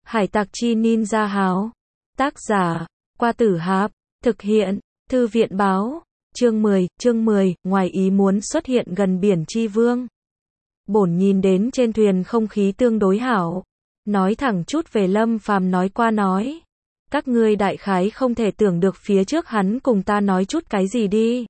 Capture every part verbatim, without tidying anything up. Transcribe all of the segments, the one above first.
Hải tặc chi ninja háo. Tác giả, Qua Tử Hạp. Thực hiện, Thư viện báo. Chương mười, chương mười, ngoài ý muốn xuất hiện gần biển Chi Vương. Bổn nhìn đến trên thuyền không khí tương đối hảo. Nói thẳng chút về Lâm Phàm nói qua nói. Các ngươi đại khái không thể tưởng được phía trước hắn cùng ta nói chút cái gì đi.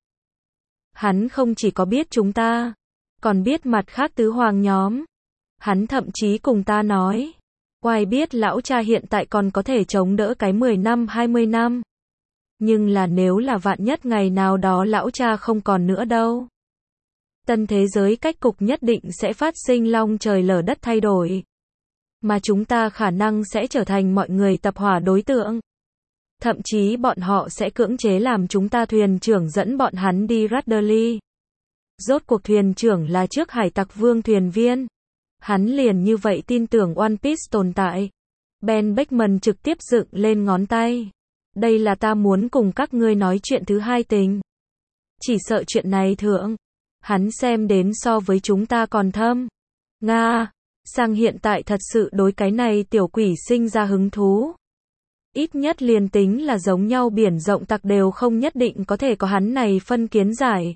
Hắn không chỉ có biết chúng ta, còn biết mặt khác tứ hoàng nhóm. Hắn thậm chí cùng ta nói, oai biết lão cha hiện tại còn có thể chống đỡ cái mười năm hai mươi năm. Nhưng là nếu là vạn nhất ngày nào đó lão cha không còn nữa đâu. Tân thế giới cách cục nhất định sẽ phát sinh long trời lở đất thay đổi. Mà chúng ta khả năng sẽ trở thành mọi người tập hỏa đối tượng. Thậm chí bọn họ sẽ cưỡng chế làm chúng ta thuyền trưởng dẫn bọn hắn đi Rudderley. Rốt cuộc thuyền trưởng là trước hải tặc vương thuyền viên. Hắn liền như vậy tin tưởng One Piece tồn tại. Ben Beckman trực tiếp dựng lên ngón tay. Đây là ta muốn cùng các ngươi nói chuyện thứ hai tình. Chỉ sợ chuyện này thượng. Hắn xem đến so với chúng ta còn thâm. Nga, sang hiện tại thật sự đối cái này tiểu quỷ sinh ra hứng thú. Ít nhất liền tính là giống nhau biển rộng tặc đều không nhất định có thể có hắn này phân kiến giải.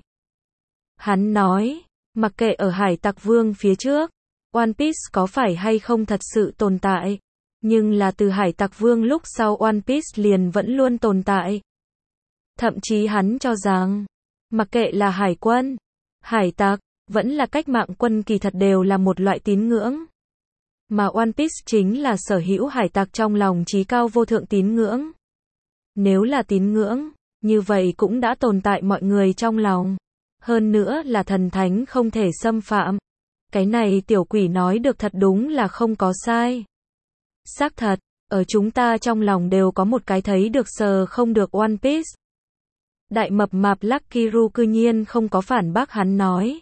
Hắn nói, mặc kệ ở hải tặc vương phía trước, One Piece có phải hay không thật sự tồn tại, nhưng là từ hải tặc vương lúc sau One Piece liền vẫn luôn tồn tại. Thậm chí hắn cho rằng, mặc kệ là hải quân, hải tặc, vẫn là cách mạng quân kỳ thật đều là một loại tín ngưỡng. Mà One Piece chính là sở hữu hải tặc trong lòng chí cao vô thượng tín ngưỡng. Nếu là tín ngưỡng, như vậy cũng đã tồn tại mọi người trong lòng. Hơn nữa là thần thánh không thể xâm phạm. Cái này tiểu quỷ nói được thật đúng là không có sai. Xác thật, ở chúng ta trong lòng đều có một cái thấy được sờ không được One Piece. Đại mập mạp Lucky Ru cư nhiên không có phản bác hắn nói.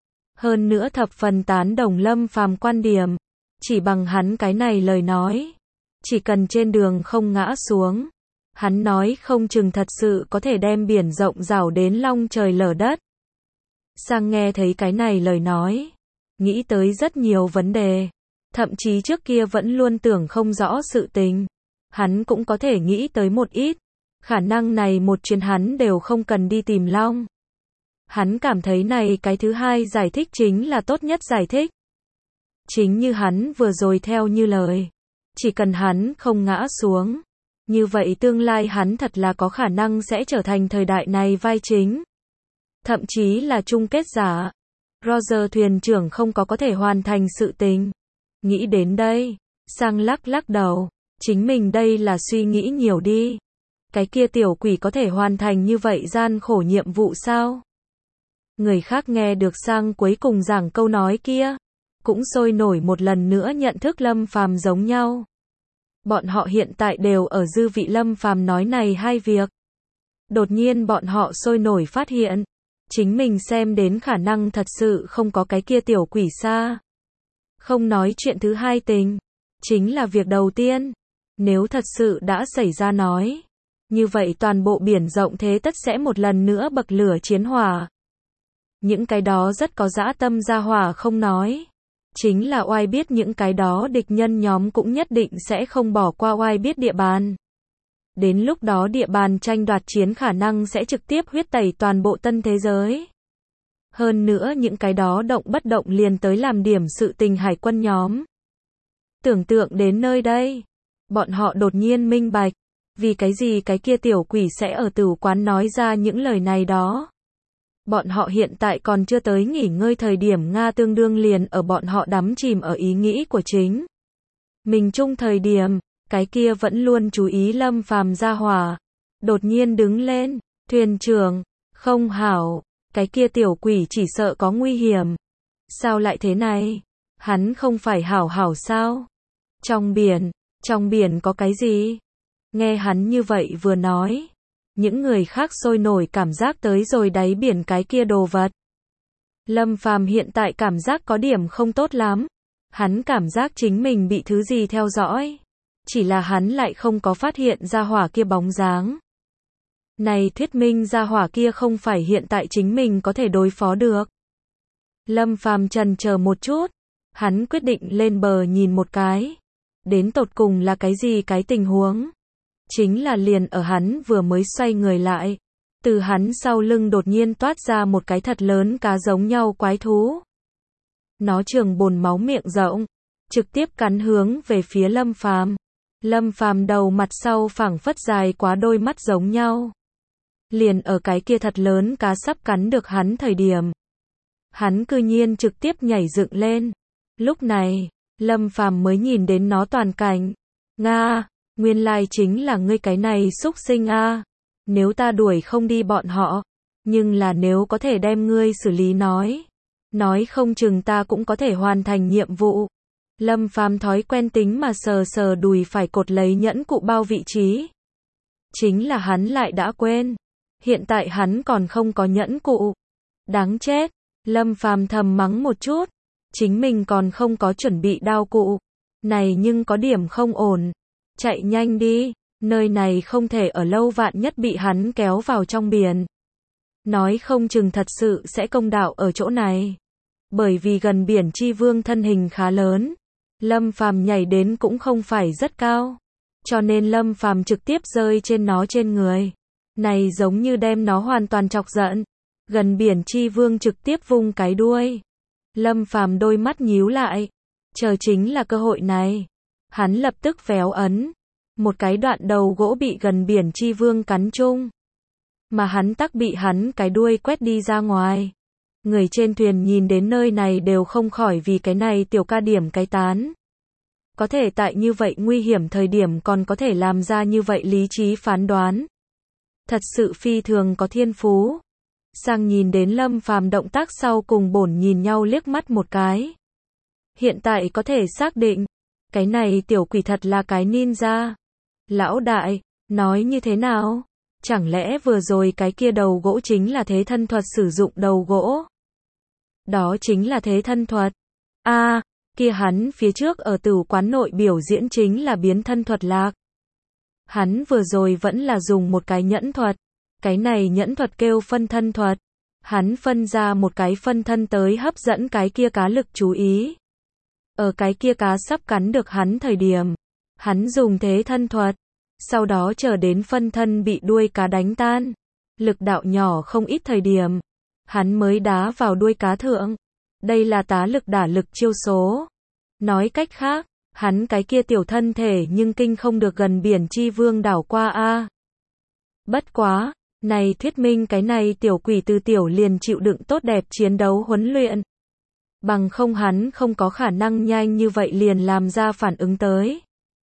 Hơn nữa thập phần tán đồng Lâm Phàm quan điểm. Chỉ bằng hắn cái này lời nói. Chỉ cần trên đường không ngã xuống. Hắn nói không chừng thật sự có thể đem biển rộng rảo đến long trời lở đất. Sang nghe thấy cái này lời nói. Nghĩ tới rất nhiều vấn đề. Thậm chí trước kia vẫn luôn tưởng không rõ sự tình. Hắn cũng có thể nghĩ tới một ít. Khả năng này một chuyến hắn đều không cần đi tìm long. Hắn cảm thấy này cái thứ hai giải thích chính là tốt nhất giải thích. Chính như hắn vừa rồi theo như lời. Chỉ cần hắn không ngã xuống. Như vậy tương lai hắn thật là có khả năng sẽ trở thành thời đại này vai chính. Thậm chí là chung kết giả. Roger thuyền trưởng không có có thể hoàn thành sự tình. Nghĩ đến đây. Sang lắc lắc đầu. Chính mình đây là suy nghĩ nhiều đi. Cái kia tiểu quỷ có thể hoàn thành như vậy gian khổ nhiệm vụ sao? Người khác nghe được Sang cuối cùng giảng câu nói kia. Cũng sôi nổi một lần nữa nhận thức Lâm Phàm giống nhau. Bọn họ hiện tại đều ở dư vị Lâm Phàm nói này hai việc. Đột nhiên bọn họ sôi nổi phát hiện. Chính mình xem đến khả năng thật sự không có cái kia tiểu quỷ xa. Không nói chuyện thứ hai tình. Chính là việc đầu tiên. Nếu thật sự đã xảy ra nói. Như vậy toàn bộ biển rộng thế tất sẽ một lần nữa bậc lửa chiến hỏa. Những cái đó rất có dã tâm ra hỏa không nói. Chính là oai biết những cái đó địch nhân nhóm cũng nhất định sẽ không bỏ qua oai biết địa bàn. Đến lúc đó địa bàn tranh đoạt chiến khả năng sẽ trực tiếp huyết tẩy toàn bộ tân thế giới. Hơn nữa những cái đó động bất động liền tới làm điểm sự tình hải quân nhóm. Tưởng tượng đến nơi đây. Bọn họ đột nhiên minh bạch. Vì cái gì cái kia tiểu quỷ sẽ ở tửu quán nói ra những lời này đó. Bọn họ hiện tại còn chưa tới nghỉ ngơi thời điểm Nga tương đương liền ở bọn họ đắm chìm ở ý nghĩ của chính. Mình chung thời điểm, cái kia vẫn luôn chú ý Lâm Phàm ra hỏa. Đột nhiên đứng lên, thuyền trưởng, không hảo, cái kia tiểu quỷ chỉ sợ có nguy hiểm. Sao lại thế này? Hắn không phải hảo hảo sao? Trong biển, trong biển có cái gì? Nghe hắn như vậy vừa nói. Những người khác sôi nổi cảm giác tới rồi đáy biển cái kia đồ vật. Lâm Phàm hiện tại cảm giác có điểm không tốt lắm. Hắn cảm giác chính mình bị thứ gì theo dõi. Chỉ là hắn lại không có phát hiện ra hỏa kia bóng dáng. Này thuyết minh ra hỏa kia không phải hiện tại chính mình có thể đối phó được. Lâm Phàm chần chờ một chút. Hắn quyết định lên bờ nhìn một cái. Đến tột cùng là cái gì cái tình huống? Chính là liền ở hắn vừa mới xoay người lại, từ hắn sau lưng đột nhiên toát ra một cái thật lớn cá giống nhau quái thú. Nó trường bồn máu miệng rộng, trực tiếp cắn hướng về phía Lâm Phàm. Lâm Phàm đầu mặt sau phảng phất dài quá đôi mắt giống nhau. Liền ở cái kia thật lớn cá sắp cắn được hắn thời điểm, hắn cư nhiên trực tiếp nhảy dựng lên. Lúc này, Lâm Phàm mới nhìn đến nó toàn cảnh. Nga, nguyên lai chính là ngươi cái này xúc sinh a. Nếu ta đuổi không đi bọn họ, nhưng là nếu có thể đem ngươi xử lý nói, nói không chừng ta cũng có thể hoàn thành nhiệm vụ. Lâm Phàm thói quen tính mà sờ sờ đùi phải cột lấy nhẫn cụ bao vị trí. Chính là hắn lại đã quên, hiện tại hắn còn không có nhẫn cụ. Đáng chết, Lâm Phàm thầm mắng một chút, chính mình còn không có chuẩn bị đao cụ. Này nhưng có điểm không ổn, chạy nhanh đi, nơi này không thể ở lâu, vạn nhất bị hắn kéo vào trong biển. Nói không chừng thật sự sẽ công đạo ở chỗ này. Bởi vì gần biển chi vương thân hình khá lớn, Lâm Phàm nhảy đến cũng không phải rất cao, cho nên Lâm Phàm trực tiếp rơi trên nó trên người. Này giống như đem nó hoàn toàn chọc giận. Gần biển chi vương trực tiếp vung cái đuôi. Lâm Phàm đôi mắt nhíu lại, chờ chính là cơ hội này. Hắn lập tức véo ấn, một cái đoạn đầu gỗ bị gần biển chi vương cắn chung, mà hắn tắc bị hắn cái đuôi quét đi ra ngoài. Người trên thuyền nhìn đến nơi này đều không khỏi vì cái này tiểu ca điểm cái tán. Có thể tại như vậy nguy hiểm thời điểm còn có thể làm ra như vậy lý trí phán đoán. Thật sự phi thường có thiên phú. Sang nhìn đến Lâm Phàm động tác sau cùng bổn nhìn nhau liếc mắt một cái. Hiện tại có thể xác định, cái này tiểu quỷ thật là cái ninja. Lão đại, nói như thế nào? Chẳng lẽ vừa rồi cái kia đầu gỗ chính là thế thân thuật sử dụng đầu gỗ? Đó chính là thế thân thuật. A, à, kia hắn phía trước ở tửu quán nội biểu diễn chính là biến thân thuật lạc. Hắn vừa rồi vẫn là dùng một cái nhẫn thuật. Cái này nhẫn thuật kêu phân thân thuật. Hắn phân ra một cái phân thân tới hấp dẫn cái kia cá lực chú ý. Ở cái kia cá sắp cắn được hắn thời điểm, hắn dùng thế thân thuật. Sau đó chờ đến phân thân bị đuôi cá đánh tan, lực đạo nhỏ không ít thời điểm, hắn mới đá vào đuôi cá thượng. Đây là tá lực đả lực chiêu số. Nói cách khác, hắn cái kia tiểu thân thể nhưng kinh không được gần biển chi vương đảo qua a. Bất quá, này thuyết minh cái này tiểu quỷ từ tiểu liền chịu đựng tốt đẹp chiến đấu huấn luyện. Bằng không hắn không có khả năng nhanh như vậy liền làm ra phản ứng tới.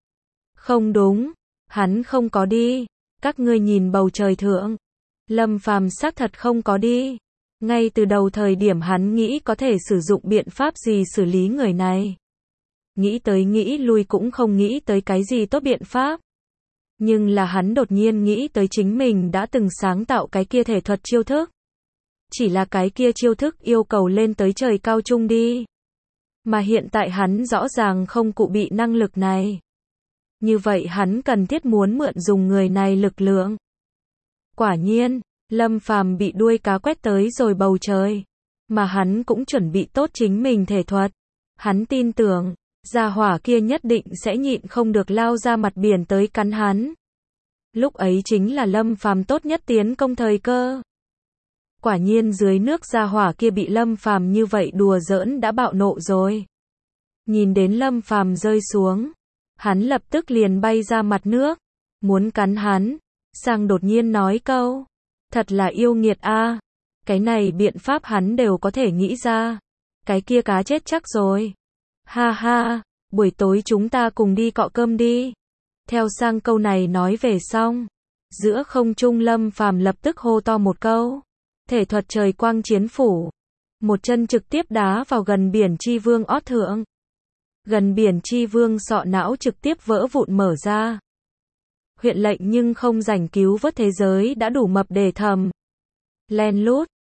Không đúng, hắn không có đi. Các ngươi nhìn bầu trời thượng. Lâm Phàm xác thật không có đi. Ngay từ đầu thời điểm hắn nghĩ có thể sử dụng biện pháp gì xử lý người này. Nghĩ tới nghĩ lui cũng không nghĩ tới cái gì tốt biện pháp. Nhưng là hắn đột nhiên nghĩ tới chính mình đã từng sáng tạo cái kia thể thuật chiêu thức. Chỉ là cái kia chiêu thức yêu cầu lên tới trời cao trung đi. Mà hiện tại hắn rõ ràng không cụ bị năng lực này. Như vậy hắn cần thiết muốn mượn dùng người này lực lượng. Quả nhiên, Lâm Phàm bị đuôi cá quét tới rồi bầu trời. Mà hắn cũng chuẩn bị tốt chính mình thể thuật. Hắn tin tưởng, gia hỏa kia nhất định sẽ nhịn không được lao ra mặt biển tới cắn hắn. Lúc ấy chính là Lâm Phàm tốt nhất tiến công thời cơ. Quả nhiên dưới nước gia hỏa kia bị Lâm Phàm như vậy đùa giỡn đã bạo nộ rồi. Nhìn đến Lâm Phàm rơi xuống, hắn lập tức liền bay ra mặt nước, muốn cắn hắn. Sang đột nhiên nói câu, thật là yêu nghiệt a. Cái này biện pháp hắn đều có thể nghĩ ra. Cái kia cá chết chắc rồi. Ha ha, buổi tối chúng ta cùng đi cọ cơm đi. Theo Sang câu này nói về xong, giữa không trung Lâm Phàm lập tức hô to một câu. Thể thuật trời quang chiến phủ. Một chân trực tiếp đá vào gần biển chi vương ót thượng. Gần biển chi vương sọ não trực tiếp vỡ vụn mở ra. Huyện lệnh nhưng không rảnh cứu vớt thế giới đã đủ mập để thầm. Len lút,